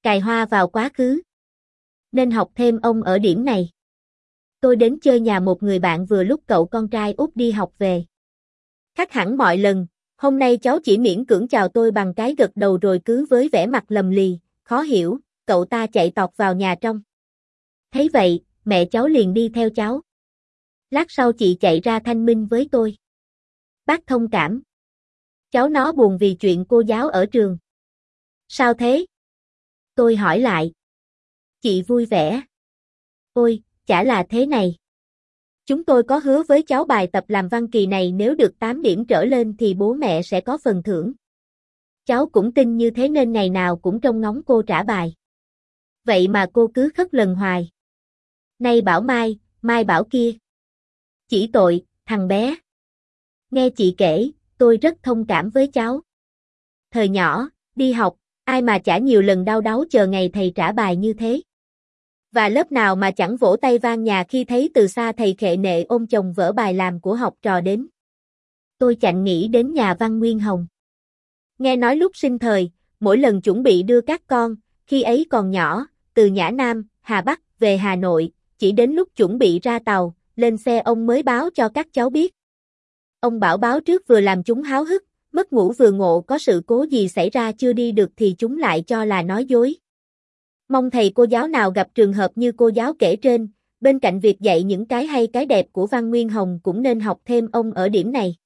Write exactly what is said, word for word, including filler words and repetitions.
cài hoa vào quá khứ. Nên học thêm ông ở điểm này. Tôi đến chơi nhà một người bạn vừa lúc cậu con trai út đi học về. Khác hẳn mọi lần, hôm nay cháu chỉ miễn cưỡng chào tôi bằng cái gật đầu rồi cứ với vẻ mặt lầm lì, khó hiểu, cậu ta chạy tọt vào nhà trong. Thấy vậy, mẹ cháu liền đi theo cháu. Lát sau chị chạy ra thanh minh với tôi. Bác thông cảm. Cháu nó buồn vì chuyện cô giáo ở trường. Sao thế? Tôi hỏi lại. Chị vui vẻ. Ôi, chả là thế này. Chúng tôi có hứa với cháu bài tập làm văn kỳ này nếu được tám điểm trở lên thì bố mẹ sẽ có phần thưởng. Cháu cũng tin như thế nên ngày nào cũng trông ngóng cô trả bài. Vậy mà cô cứ khất lần hoài. Nay bảo mai, mai bảo kia. Chỉ tội, thằng bé. Nghe chị kể, tôi rất thông cảm với cháu. Thời nhỏ, đi học, ai mà chả nhiều lần đau đáu chờ ngày thầy trả bài như thế. Và lớp nào mà chẳng vỗ tay vang nhà khi thấy từ xa thầy khệ nệ ôm chồng vở bài làm của học trò đến. Tôi chạnh nghĩ đến nhà văn Nguyên Hồng. Nghe nói lúc sinh thời, mỗi lần chuẩn bị đưa các con, khi ấy còn nhỏ, từ Nhã Nam, Hà Bắc, về Hà Nội, chỉ đến lúc chuẩn bị ra tàu, lên xe ông mới báo cho các cháu biết. Ông bảo báo trước vừa làm chúng háo hức, mất ngủ vừa ngộ có sự cố gì xảy ra chưa đi được thì chúng lại cho là nói dối. Mong thầy cô giáo nào gặp trường hợp như cô giáo kể trên, bên cạnh việc dạy những cái hay cái đẹp của Văn Nguyên Hồng cũng nên học thêm ông ở điểm này.